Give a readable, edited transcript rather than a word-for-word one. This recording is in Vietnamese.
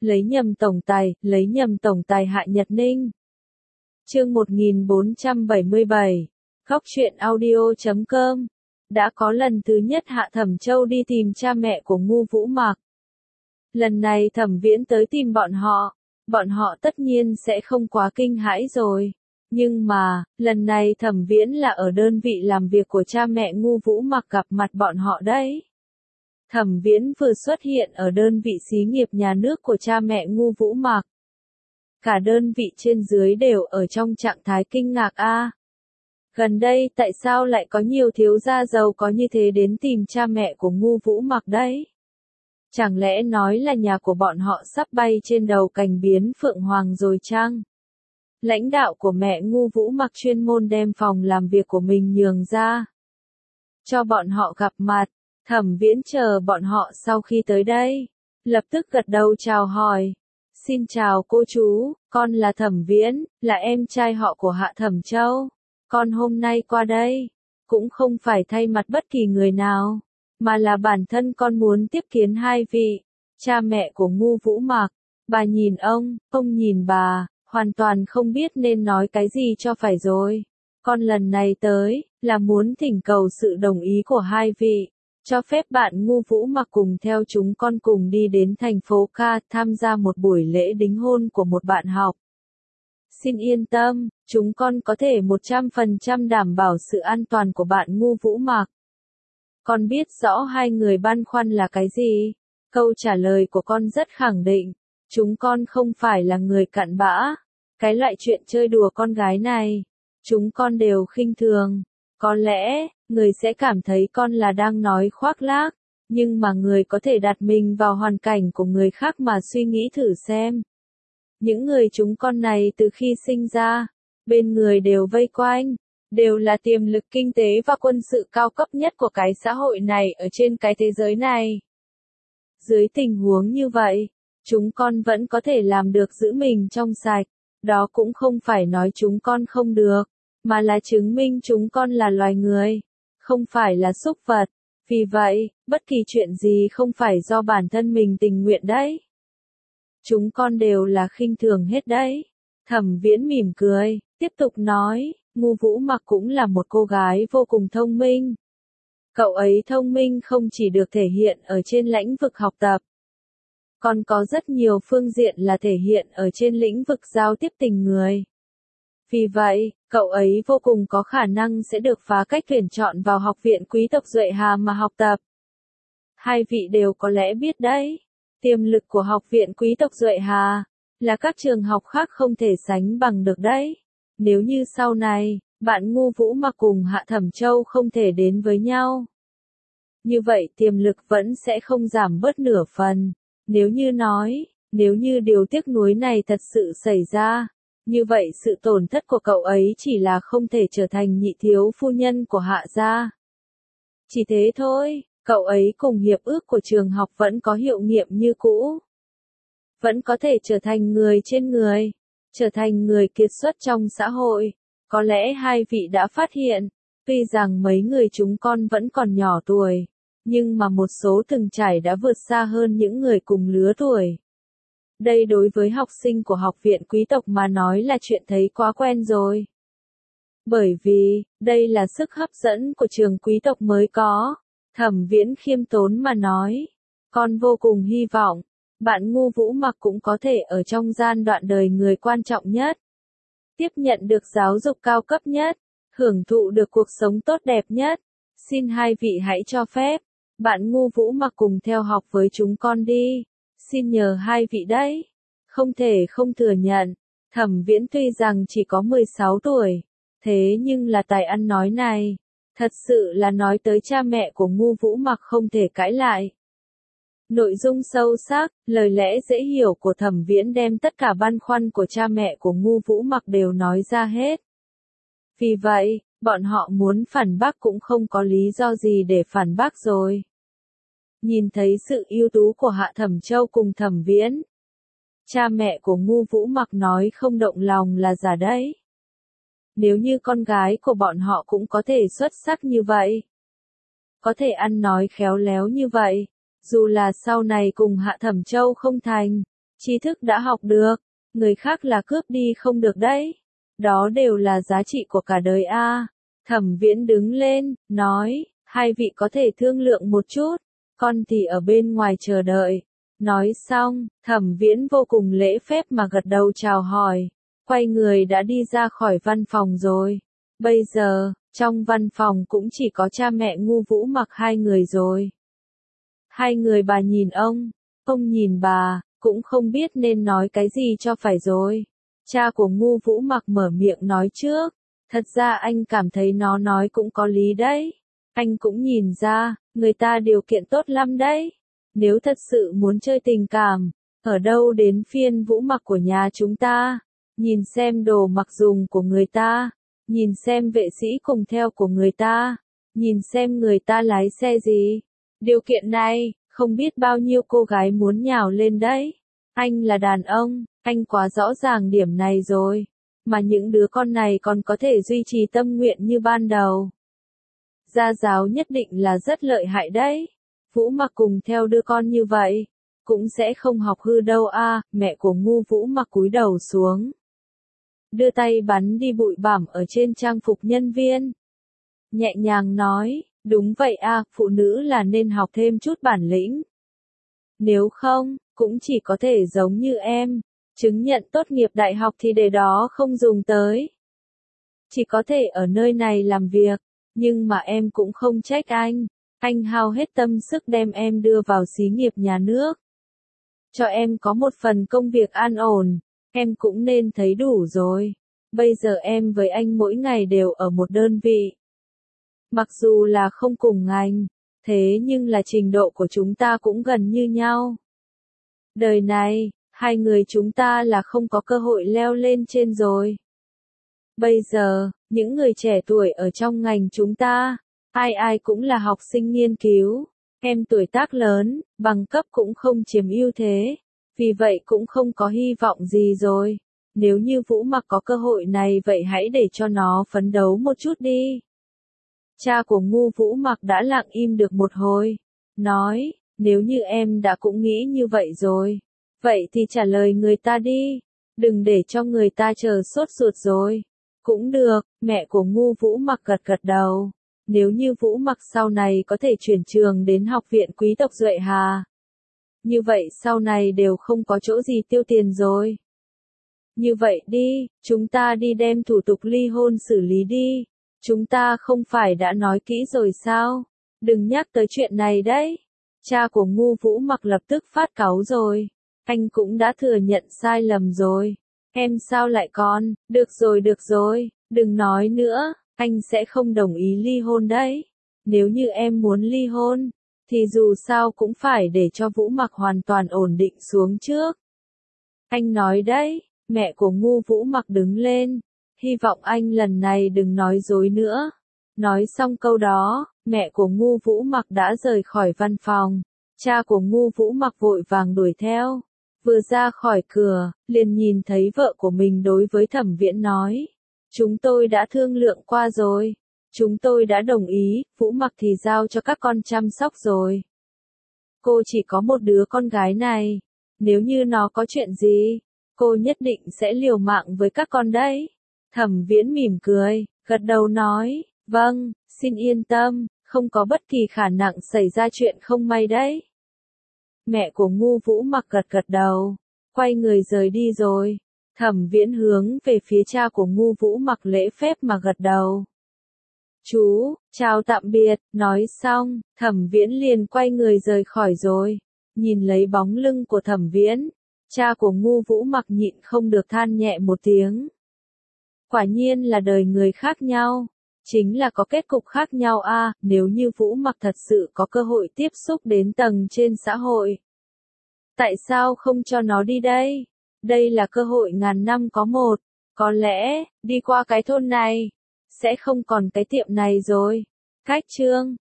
lấy nhầm tổng tài Hạ Nhật Ninh. Chương 1477, Góc truyện audio.com. Đã có lần thứ nhất Hạ Thẩm Châu đi tìm cha mẹ của Ngu Vũ Mặc. Lần này Thẩm Viễn tới tìm bọn họ tất nhiên sẽ không quá kinh hãi rồi. Nhưng mà, lần này Thẩm Viễn là ở đơn vị làm việc của cha mẹ Ngu Vũ Mặc gặp mặt bọn họ đấy. Thẩm Viễn vừa xuất hiện ở đơn vị xí nghiệp nhà nước của cha mẹ Ngu Vũ Mặc. Cả đơn vị trên dưới đều ở trong trạng thái kinh ngạc a. Gần đây tại sao lại có nhiều thiếu gia giàu có như thế đến tìm cha mẹ của Ngu Vũ Mặc đấy? Chẳng lẽ nói là nhà của bọn họ sắp bay trên đầu cành biến phượng hoàng rồi chăng? Lãnh đạo của mẹ Ngu Vũ Mặc chuyên môn đem phòng làm việc của mình nhường ra cho bọn họ gặp mặt. Thẩm Viễn chờ bọn họ sau khi tới đây, lập tức gật đầu chào hỏi. Xin chào cô chú, con là Thẩm Viễn, là em trai họ của Hạ Thẩm Châu. Con hôm nay qua đây, cũng không phải thay mặt bất kỳ người nào, mà là bản thân con muốn tiếp kiến hai vị, cha mẹ của Ngu Vũ Mặc. Bà nhìn ông nhìn bà, hoàn toàn không biết nên nói cái gì cho phải rồi. Con lần này tới, là muốn thỉnh cầu sự đồng ý của hai vị, cho phép bạn Ngu Vũ Mặc cùng theo chúng con cùng đi đến thành phố Ca tham gia một buổi lễ đính hôn của một bạn học. Xin yên tâm, chúng con có thể 100% đảm bảo sự an toàn của bạn Ngu Vũ Mặc. Con biết rõ hai người băn khoăn là cái gì. Câu trả lời của con rất khẳng định. Chúng con không phải là người cặn bã. Cái loại chuyện chơi đùa con gái này, chúng con đều khinh thường. Có lẽ, người sẽ cảm thấy con là đang nói khoác lác. Nhưng mà người có thể đặt mình vào hoàn cảnh của người khác mà suy nghĩ thử xem. Những người chúng con này từ khi sinh ra, bên người đều vây quanh, đều là tiềm lực kinh tế và quân sự cao cấp nhất của cái xã hội này ở trên cái thế giới này. Dưới tình huống như vậy, chúng con vẫn có thể làm được giữ mình trong sạch, đó cũng không phải nói chúng con không được, mà là chứng minh chúng con là loài người, không phải là súc vật. Vì vậy, bất kỳ chuyện gì không phải do bản thân mình tình nguyện đấy. Chúng con đều là khinh thường hết đấy. Thẩm Viễn mỉm cười, tiếp tục nói, Ngu Vũ Mặc cũng là một cô gái vô cùng thông minh. Cậu ấy thông minh không chỉ được thể hiện ở trên lĩnh vực học tập, còn có rất nhiều phương diện là thể hiện ở trên lĩnh vực giao tiếp tình người. Vì vậy, cậu ấy vô cùng có khả năng sẽ được phá cách tuyển chọn vào Học viện Quý tộc Duệ Hà mà học tập. Hai vị đều có lẽ biết đấy. Tiềm lực của Học viện Quý tộc Duệ Hà là các trường học khác không thể sánh bằng được đấy. Nếu như sau này, bạn Ngu Vũ Mặc cùng Hạ Thẩm Châu không thể đến với nhau, như vậy tiềm lực vẫn sẽ không giảm bớt nửa phần. Nếu như điều tiếc nuối này thật sự xảy ra, như vậy sự tổn thất của cậu ấy chỉ là không thể trở thành nhị thiếu phu nhân của Hạ gia. Chỉ thế thôi. Cậu ấy cùng hiệp ước của trường học vẫn có hiệu nghiệm như cũ. Vẫn có thể trở thành người trên người, trở thành người kiệt xuất trong xã hội. Có lẽ hai vị đã phát hiện, tuy rằng mấy người chúng con vẫn còn nhỏ tuổi, nhưng mà một số từng trải đã vượt xa hơn những người cùng lứa tuổi. Đây đối với học sinh của Học viện Quý tộc mà nói là chuyện thấy quá quen rồi. Bởi vì, đây là sức hấp dẫn của trường quý tộc mới có. Thẩm Viễn khiêm tốn mà nói, con vô cùng hy vọng, bạn Ngu Vũ Mặc cũng có thể ở trong giai đoạn đời người quan trọng nhất, tiếp nhận được giáo dục cao cấp nhất, hưởng thụ được cuộc sống tốt đẹp nhất. Xin hai vị hãy cho phép, bạn Ngu Vũ Mặc cùng theo học với chúng con đi, xin nhờ hai vị đấy. Không thể không thừa nhận, Thẩm Viễn tuy rằng chỉ có 16 tuổi, thế nhưng là tài ăn nói này. Thật sự là nói tới cha mẹ của Ngu Vũ Mặc không thể cãi lại. Nội dung sâu sắc, lời lẽ dễ hiểu của Thẩm Viễn đem tất cả băn khoăn của cha mẹ của Ngu Vũ Mặc đều nói ra hết. Vì vậy, bọn họ muốn phản bác cũng không có lý do gì để phản bác rồi. Nhìn thấy sự ưu tú của Hạ Thẩm Châu cùng Thẩm Viễn, cha mẹ của Ngu Vũ Mặc nói không động lòng là giả đấy. Nếu như con gái của bọn họ cũng có thể xuất sắc như vậy, có thể ăn nói khéo léo như vậy, dù là sau này cùng Hạ Thẩm Châu không thành, tri thức đã học được, người khác là cướp đi không được đấy. Đó đều là giá trị của cả đời a. Thẩm Viễn đứng lên, nói, hai vị có thể thương lượng một chút, con thì ở bên ngoài chờ đợi. Nói xong, Thẩm Viễn vô cùng lễ phép mà gật đầu chào hỏi, quay người đã đi ra khỏi văn phòng rồi. Bây giờ, trong văn phòng cũng chỉ có cha mẹ Ngu Vũ Mặc hai người rồi. Hai người bà nhìn ông nhìn bà, cũng không biết nên nói cái gì cho phải rồi. Cha của Ngu Vũ Mặc mở miệng nói trước, thật ra anh cảm thấy nó nói cũng có lý đấy. Anh cũng nhìn ra, người ta điều kiện tốt lắm đấy. Nếu thật sự muốn chơi tình cảm, ở đâu đến phiên Vũ Mặc của nhà chúng ta. Nhìn xem đồ mặc dùng của người ta, nhìn xem vệ sĩ cùng theo của người ta, nhìn xem người ta lái xe gì. Điều kiện này, không biết bao nhiêu cô gái muốn nhào lên đấy. Anh là đàn ông, anh quá rõ ràng điểm này rồi. Mà những đứa con này còn có thể duy trì tâm nguyện như ban đầu. Gia giáo nhất định là rất lợi hại đấy. Vũ Mặc cùng theo đứa con như vậy, cũng sẽ không học hư đâu a. Mẹ của Ngu Vũ Mặc cúi đầu xuống, đưa tay bắn đi bụi bặm ở trên trang phục nhân viên. Nhẹ nhàng nói, đúng vậy a, phụ nữ là nên học thêm chút bản lĩnh. Nếu không, cũng chỉ có thể giống như em, chứng nhận tốt nghiệp đại học thì để đó không dùng tới. Chỉ có thể ở nơi này làm việc, nhưng mà em cũng không trách anh hao hết tâm sức đem em đưa vào xí nghiệp nhà nước. Cho em có một phần công việc an ổn, em cũng nên thấy đủ rồi. Bây giờ em với anh mỗi ngày đều ở một đơn vị. Mặc dù là không cùng ngành, thế nhưng là trình độ của chúng ta cũng gần như nhau. Đời này, hai người chúng ta là không có cơ hội leo lên trên rồi. Bây giờ, những người trẻ tuổi ở trong ngành chúng ta, ai ai cũng là học sinh nghiên cứu. Em tuổi tác lớn, bằng cấp cũng không chiếm ưu thế. Vì vậy cũng không có hy vọng gì rồi. Nếu như Vũ Mặc có cơ hội này vậy hãy để cho nó phấn đấu một chút đi. Cha của Ngu Vũ Mặc đã lặng im được một hồi. Nói, nếu như em đã cũng nghĩ như vậy rồi. Vậy thì trả lời người ta đi. Đừng để cho người ta chờ sốt ruột rồi. Cũng được, mẹ của Ngu Vũ Mặc gật gật đầu. Nếu như Vũ Mặc sau này có thể chuyển trường đến học viện quý tộc Duệ Hà. Như vậy sau này đều không có chỗ gì tiêu tiền rồi. Như vậy đi, chúng ta đi đem thủ tục ly hôn xử lý đi. Chúng ta không phải đã nói kỹ rồi sao? Đừng nhắc tới chuyện này đấy. Cha của Ngu Vũ Mặc lập tức phát cáu rồi. Anh cũng đã thừa nhận sai lầm rồi. Em sao lại còn, được rồi, đừng nói nữa, anh sẽ không đồng ý ly hôn đấy. Nếu như em muốn ly hôn, thì dù sao cũng phải để cho Vũ Mặc hoàn toàn ổn định xuống trước. Anh nói đấy, mẹ của Ngu Vũ Mặc đứng lên, hy vọng anh lần này đừng nói dối nữa. Nói xong câu đó, mẹ của Ngu Vũ Mặc đã rời khỏi văn phòng, cha của Ngu Vũ Mặc vội vàng đuổi theo. Vừa ra khỏi cửa, liền nhìn thấy vợ của mình đối với Thẩm Viễn nói. Chúng tôi đã thương lượng qua rồi. Chúng tôi đã đồng ý, Vũ Mặc thì giao cho các con chăm sóc rồi. Cô chỉ có một đứa con gái này. Nếu như nó có chuyện gì, cô nhất định sẽ liều mạng với các con đấy. Thẩm Viễn mỉm cười, gật đầu nói, vâng, xin yên tâm, không có bất kỳ khả năng xảy ra chuyện không may đấy. Mẹ của Ngu Vũ Mặc gật gật đầu, quay người rời đi rồi. Thẩm Viễn hướng về phía cha của Ngu Vũ Mặc lễ phép mà gật đầu. Chú, chào tạm biệt, nói xong, Thẩm Viễn liền quay người rời khỏi rồi. Nhìn lấy bóng lưng của Thẩm Viễn, cha của Ngu Vũ Mặc nhịn không được than nhẹ một tiếng. Quả nhiên là đời người khác nhau, chính là có kết cục khác nhau a. Nếu như Vũ Mặc thật sự có cơ hội tiếp xúc đến tầng trên xã hội, tại sao không cho nó đi đây? Đây là cơ hội ngàn năm có một, có lẽ, đi qua cái thôn này, sẽ không còn cái tiệm này rồi. Cách chương